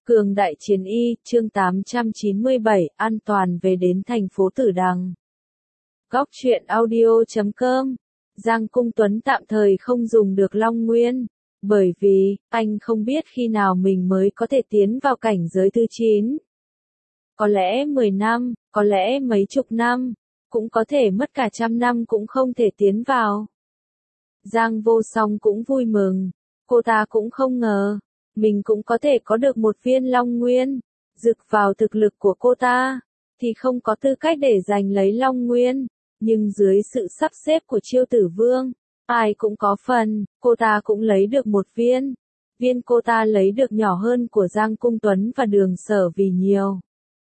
Cường đại chiến y, chương 897, an toàn về đến thành phố Tử Đằng. Góc truyện audio.com. Giang Cung Tuấn tạm thời không dùng được Long Nguyên, bởi vì, anh không biết khi nào mình mới có thể tiến vào cảnh giới thứ 9. Có lẽ 10 năm, có lẽ mấy chục năm, cũng có thể mất cả 100 năm cũng không thể tiến vào. Giang Vô Song cũng vui mừng, cô ta cũng không ngờ, mình cũng có thể có được một viên Long Nguyên. Dực vào thực lực của cô ta, thì không có tư cách để giành lấy Long Nguyên, nhưng dưới sự sắp xếp của Chiêu Tử Vương, ai cũng có phần, cô ta cũng lấy được một viên. Viên cô ta lấy được nhỏ hơn của Giang Cung Tuấn và Đường Sở vì nhiều.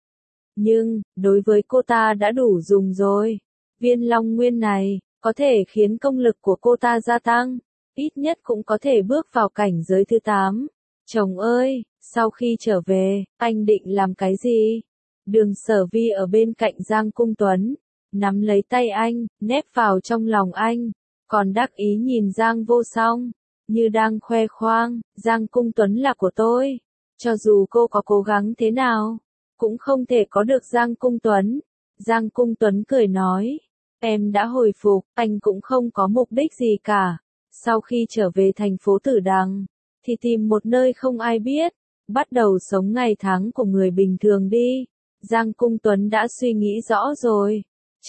Nhưng, đối với cô ta đã đủ dùng rồi. Viên Long Nguyên này, có thể khiến công lực của cô ta gia tăng, ít nhất cũng có thể bước vào cảnh giới thứ 8. Chồng ơi, sau khi trở về, anh định làm cái gì? Đường Sở Vi ở bên cạnh Giang Cung Tuấn, nắm lấy tay anh, nép vào trong lòng anh, còn đắc ý nhìn Giang Vô Song, như đang khoe khoang, Giang Cung Tuấn là của tôi. Cho dù cô có cố gắng thế nào, cũng không thể có được Giang Cung Tuấn. Giang Cung Tuấn cười nói, em đã hồi phục, anh cũng không có mục đích gì cả. Sau khi trở về thành phố Tử Đằng, thì tìm một nơi không ai biết, bắt đầu sống ngày tháng của người bình thường đi. Giang Cung Tuấn đã suy nghĩ rõ rồi.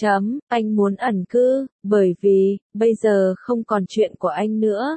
Anh muốn ẩn cư, bởi vì, bây giờ không còn chuyện của anh nữa.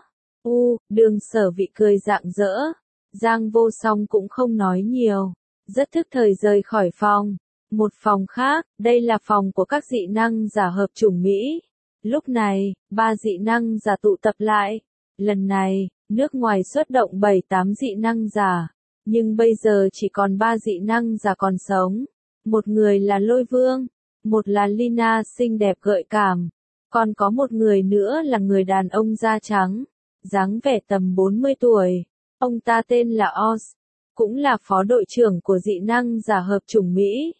Đường Sở Vi cười rạng rỡ. Giang Vô Song cũng không nói nhiều, rất thức thời rời khỏi phòng. Một phòng khác, đây là phòng của các dị năng giả hợp chủng Mỹ. Lúc này, 3 dị năng giả tụ tập lại. Lần này, nước ngoài xuất động 7-8 dị năng giả, nhưng bây giờ chỉ còn 3 dị năng giả còn sống. Một người là Lôi Vương, một là Lina xinh đẹp gợi cảm, còn có một người nữa là người đàn ông da trắng, dáng vẻ tầm 40 tuổi. Ông ta tên là Oz, cũng là phó đội trưởng của dị năng giả hợp chủng Mỹ.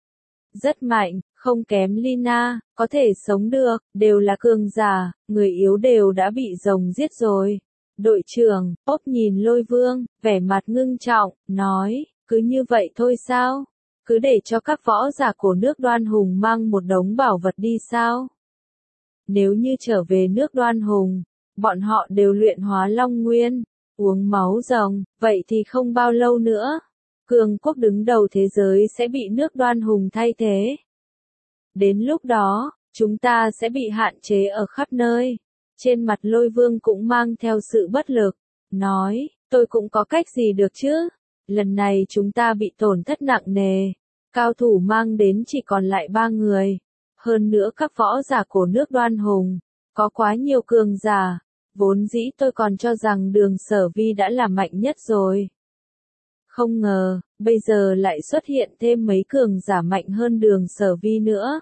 Rất mạnh, không kém Lina, có thể sống được, đều là cường giả, người yếu đều đã bị rồng giết rồi. Đội trưởng, Ốp nhìn Lôi Vương, vẻ mặt ngưng trọng, nói, cứ như vậy thôi sao? Cứ để cho các võ giả của nước Đoan Hùng mang một đống bảo vật đi sao? Nếu như trở về nước Đoan Hùng, bọn họ đều luyện hóa Long Nguyên, uống máu rồng, vậy thì không bao lâu nữa, cường quốc đứng đầu thế giới sẽ bị nước Đoan Hùng thay thế. Đến lúc đó, chúng ta sẽ bị hạn chế ở khắp nơi. Trên mặt Lôi Vương cũng mang theo sự bất lực, nói, tôi cũng có cách gì được chứ? Lần này chúng ta bị tổn thất nặng nề, cao thủ mang đến chỉ còn lại 3 người. Hơn nữa các võ giả của nước Đoan Hùng, có quá nhiều cường giả, vốn dĩ tôi còn cho rằng Đường Sở Vi đã là mạnh nhất rồi. Không ngờ, bây giờ lại xuất hiện thêm mấy cường giả mạnh hơn Đường Sở Vi nữa.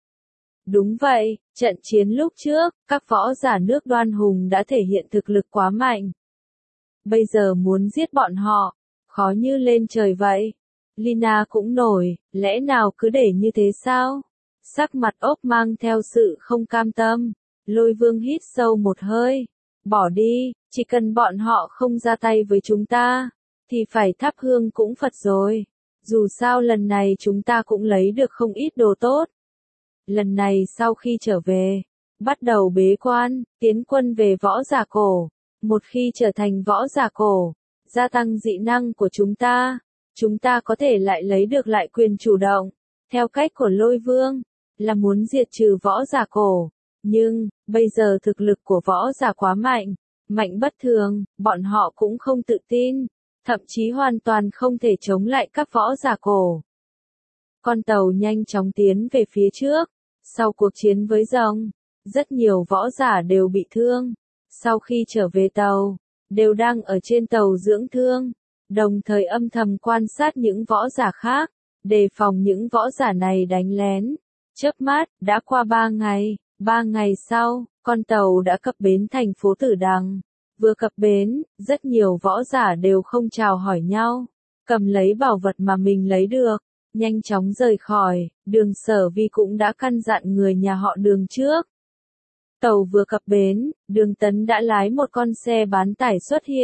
Đúng vậy, trận chiến lúc trước, các võ giả nước Đoan Hùng đã thể hiện thực lực quá mạnh. Bây giờ muốn giết bọn họ, khó như lên trời vậy. Lina cũng nổi, lẽ nào cứ để như thế sao? Sắc mặt Ốc mang theo sự không cam tâm. Lôi Vương hít sâu một hơi. Bỏ đi, chỉ cần bọn họ không ra tay với chúng ta, thì phải thắp hương cũng Phật rồi. Dù sao lần này chúng ta cũng lấy được không ít đồ tốt. Lần này sau khi trở về, bắt đầu bế quan, tiến quân về võ giả cổ. Một khi trở thành võ giả cổ, gia tăng dị năng của chúng ta có thể lại lấy được lại quyền chủ động. Theo cách của Lôi Vương, là muốn diệt trừ võ giả cổ. Nhưng, bây giờ thực lực của võ giả quá mạnh, mạnh bất thường, bọn họ cũng không tự tin, thậm chí hoàn toàn không thể chống lại các võ giả cổ. Con tàu nhanh chóng tiến về phía trước. Sau cuộc chiến với rồng, rất nhiều võ giả đều bị thương. Sau khi trở về tàu, đều đang ở trên tàu dưỡng thương, đồng thời âm thầm quan sát những võ giả khác, đề phòng những võ giả này đánh lén. Chớp mắt, đã qua 3 ngày, 3 ngày sau, con tàu đã cập bến thành phố Tử Đằng. Vừa cập bến, rất nhiều võ giả đều không chào hỏi nhau, cầm lấy bảo vật mà mình lấy được, nhanh chóng rời khỏi. Đường Sở Vi cũng đã căn dặn người nhà họ Đường trước. Tàu vừa cập bến, Đường Tấn đã lái một con xe bán tải xuất hiện.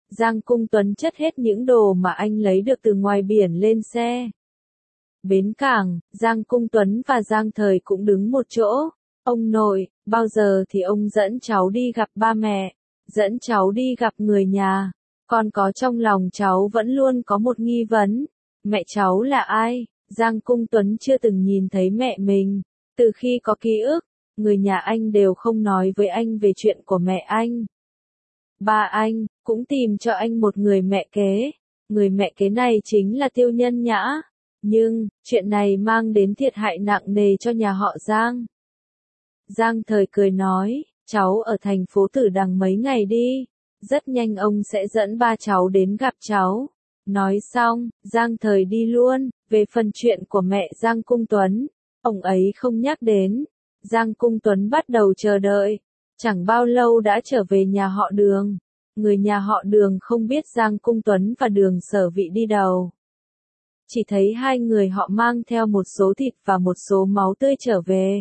Giang Cung Tuấn chất hết những đồ mà anh lấy được từ ngoài biển lên xe. Bến cảng, Giang Cung Tuấn và Giang Thời cũng đứng một chỗ. Ông nội, bao giờ thì ông dẫn cháu đi gặp ba mẹ, dẫn cháu đi gặp người nhà. Con có trong lòng cháu vẫn luôn có một nghi vấn. Mẹ cháu là ai? Giang Cung Tuấn chưa từng nhìn thấy mẹ mình. Từ khi có ký ức, người nhà anh đều không nói với anh về chuyện của mẹ anh. Ba anh cũng tìm cho anh một người mẹ kế. Người mẹ kế này chính là Tiêu Nhân Nhã. Nhưng, chuyện này mang đến thiệt hại nặng nề cho nhà họ Giang. Giang Thời cười nói, cháu ở thành phố Tử Đằng mấy ngày đi. Rất nhanh ông sẽ dẫn ba cháu đến gặp cháu. Nói xong, Giang Thời đi luôn. Về phần chuyện của mẹ Giang Cung Tuấn, ông ấy không nhắc đến. Giang Cung Tuấn bắt đầu chờ đợi. Chẳng bao lâu đã trở về nhà họ Đường. Người nhà họ Đường không biết Giang Cung Tuấn và Đường Sở Vị đi đâu. Chỉ thấy hai người họ mang theo một số thịt và một số máu tươi trở về.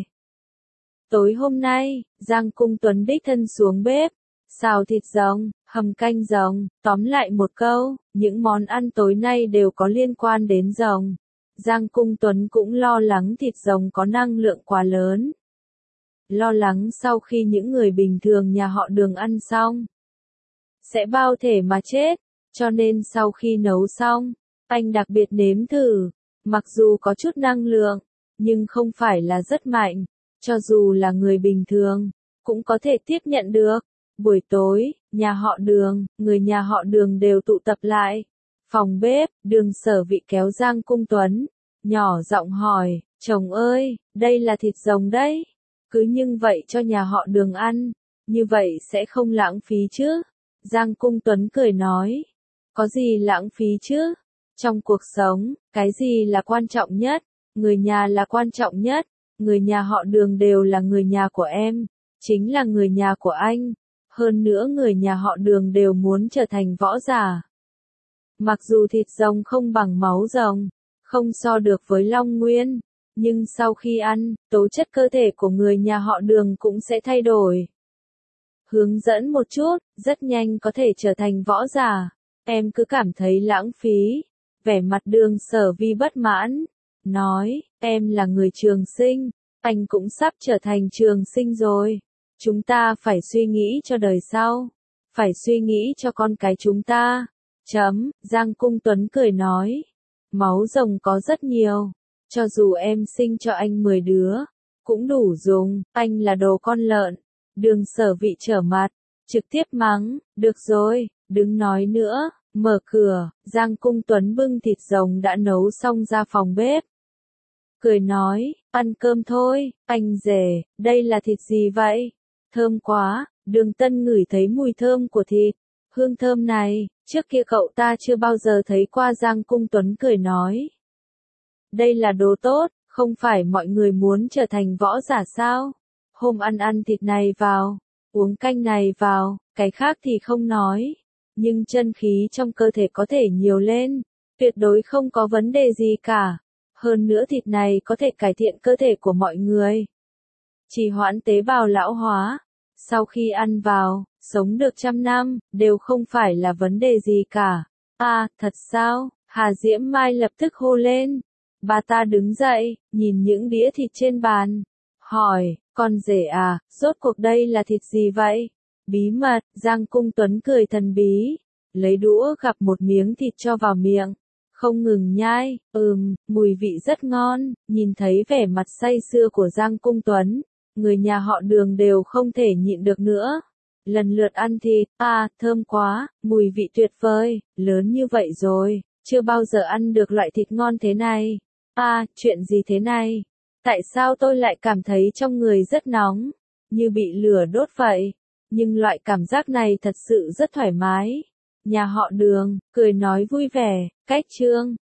Tối hôm nay, Giang Cung Tuấn đích thân xuống bếp, xào thịt rồng, hầm canh rồng, tóm lại một câu, những món ăn tối nay đều có liên quan đến rồng. Giang Cung Tuấn cũng lo lắng thịt rồng có năng lượng quá lớn. Lo lắng sau khi những người bình thường nhà họ Đường ăn xong, sẽ bao thể mà chết, cho nên sau khi nấu xong, anh đặc biệt nếm thử, mặc dù có chút năng lượng, nhưng không phải là rất mạnh, cho dù là người bình thường, cũng có thể tiếp nhận được. Buổi tối, nhà họ Đường, người nhà họ Đường đều tụ tập lại. Phòng bếp, Đường Sở Vị kéo Giang Cung Tuấn, nhỏ giọng hỏi, chồng ơi, đây là thịt rồng đấy, cứ nhưng vậy cho nhà họ Đường ăn, như vậy sẽ không lãng phí chứ? Giang Cung Tuấn cười nói, có gì lãng phí chứ? Trong cuộc sống, cái gì là quan trọng nhất? Người nhà là quan trọng nhất. Người nhà họ Đường đều là người nhà của em, chính là người nhà của anh. Hơn nữa người nhà họ Đường đều muốn trở thành võ giả. Mặc dù thịt rồng không bằng máu rồng, không so được với Long Nguyên, nhưng sau khi ăn, tố chất cơ thể của người nhà họ Đường cũng sẽ thay đổi. Hướng dẫn một chút, rất nhanh có thể trở thành võ giả. Em cứ cảm thấy lãng phí. Vẻ mặt Đường Sở Vi bất mãn, nói, em là người trường sinh, anh cũng sắp trở thành trường sinh rồi. Chúng ta phải suy nghĩ cho đời sau, phải suy nghĩ cho con cái chúng ta. Giang Cung Tuấn cười nói, máu rồng có rất nhiều, cho dù em sinh cho anh 10 đứa, cũng đủ dùng, anh là đồ con lợn. Đường Sở Vị trở mặt, trực tiếp mắng, được rồi, đừng nói nữa. Mở cửa, Giang Cung Tuấn bưng thịt rồng đã nấu xong ra phòng bếp. Cười nói, ăn cơm thôi, anh rể, đây là thịt gì vậy? Thơm quá, Đường Tân ngửi thấy mùi thơm của thịt. Hương thơm này, trước kia cậu ta chưa bao giờ thấy qua. Giang Cung Tuấn cười nói. Đây là đồ tốt, không phải mọi người muốn trở thành võ giả sao? Hôm ăn thịt này vào, uống canh này vào, cái khác thì không nói. Nhưng chân khí trong cơ thể có thể nhiều lên, tuyệt đối không có vấn đề gì cả. Hơn nữa thịt này có thể cải thiện cơ thể của mọi người, trì hoãn tế bào lão hóa. Sau khi ăn vào, sống được 100 năm, đều không phải là vấn đề gì cả. À, thật sao? Hà Diễm Mai lập tức hô lên. Bà ta đứng dậy, nhìn những đĩa thịt trên bàn, hỏi, con rể à, rốt cuộc đây là thịt gì vậy? Bí mật, Giang Cung Tuấn cười thần bí, lấy đũa gắp một miếng thịt cho vào miệng, không ngừng nhai, mùi vị rất ngon. Nhìn thấy vẻ mặt say sưa của Giang Cung Tuấn, người nhà họ Đường đều không thể nhịn được nữa. Lần lượt ăn thịt, thơm quá, mùi vị tuyệt vời, lớn như vậy rồi, chưa bao giờ ăn được loại thịt ngon thế này. Chuyện gì thế này? Tại sao tôi lại cảm thấy trong người rất nóng, như bị lửa đốt vậy? Nhưng loại cảm giác này thật sự rất thoải mái. Nhà họ Đường, cười nói vui vẻ, cách chương.